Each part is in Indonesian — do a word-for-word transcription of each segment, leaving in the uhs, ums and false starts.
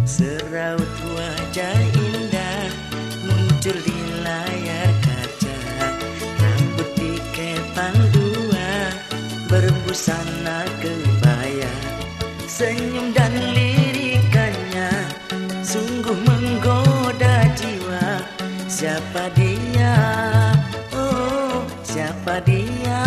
Seraut wajah indah muncul di layar kaca, rambut dikepang dua, berbusana kebaya. Senyum dan lirikannya sungguh menggoda jiwa. Siapa dia? Oh, siapa dia?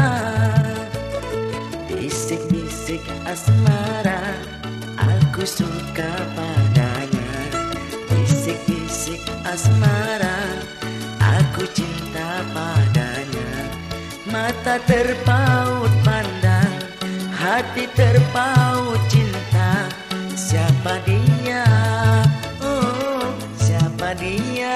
Bisik-bisik asmara, aku suka padanya. Bisik-bisik asmara, aku cinta padanya. Mata terpaut pandang, hati terpaut cinta. Siapa dia? Oh, siapa dia?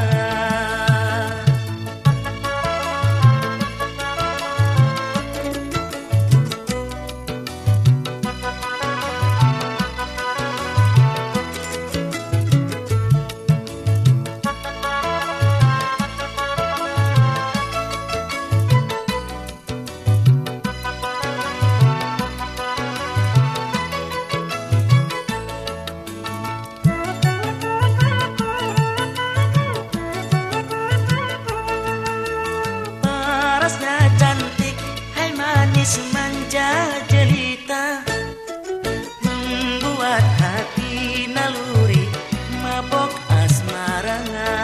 Cantik, hai manis manja jelita, membuat hati naluri mabok asmara.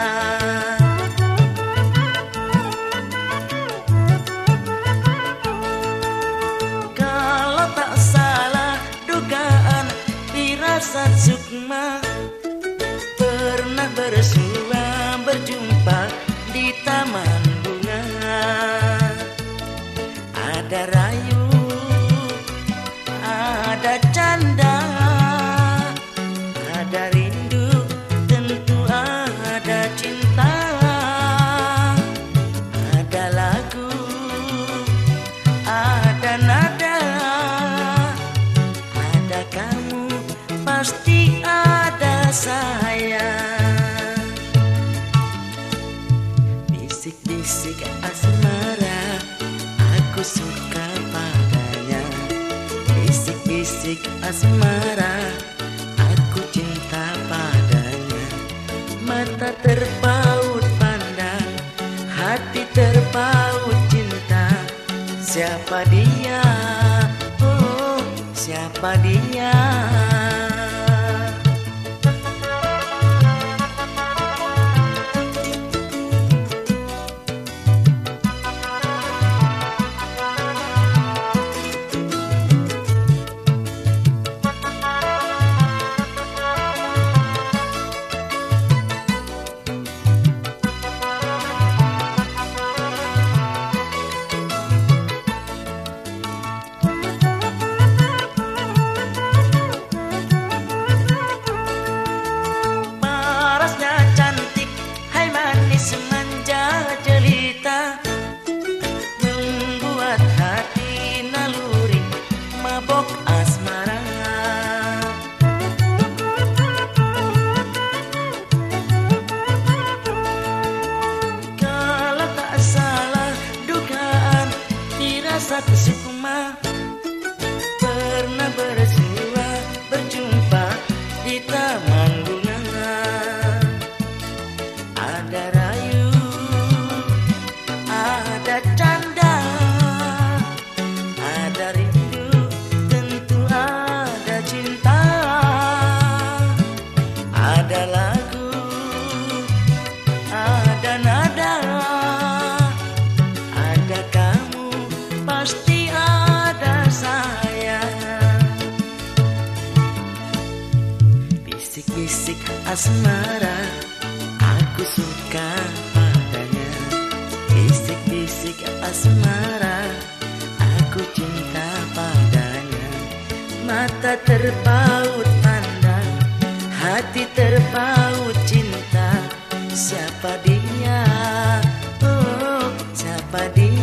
Kalau tak salah dugaan, firasat sukma pernah bersua berjumpa di taman bunga. Ada rayu, ada canda, ada rindu, tentu ada cinta. Ada lagu, ada nada, ada kamu, pasti ada saya. Bisik-bisik asmara, aku suka padanya. Bisik-bisik asmara, aku cinta padanya. Mata terpaut pandang, hati terpaut cinta. Siapa dia? Oh, siapa dia? Semanja jelita, membuat hati naluri mabok asmara. Kalau tak salah dugaan, firasat sukma pernah bersua berjumpa di taman bunga. Ada rayu, ada canda, ada rindu, tentu ada cinta. Ada lagu, ada nada, ada kamu, pasti ada saya. Bisik-bisik asmara, aku suka padanya. Bisik-bisik asmara, aku cinta padanya. Mata terpaut pandang, hati terpaut cinta. Siapa dia? Oh, siapa dia?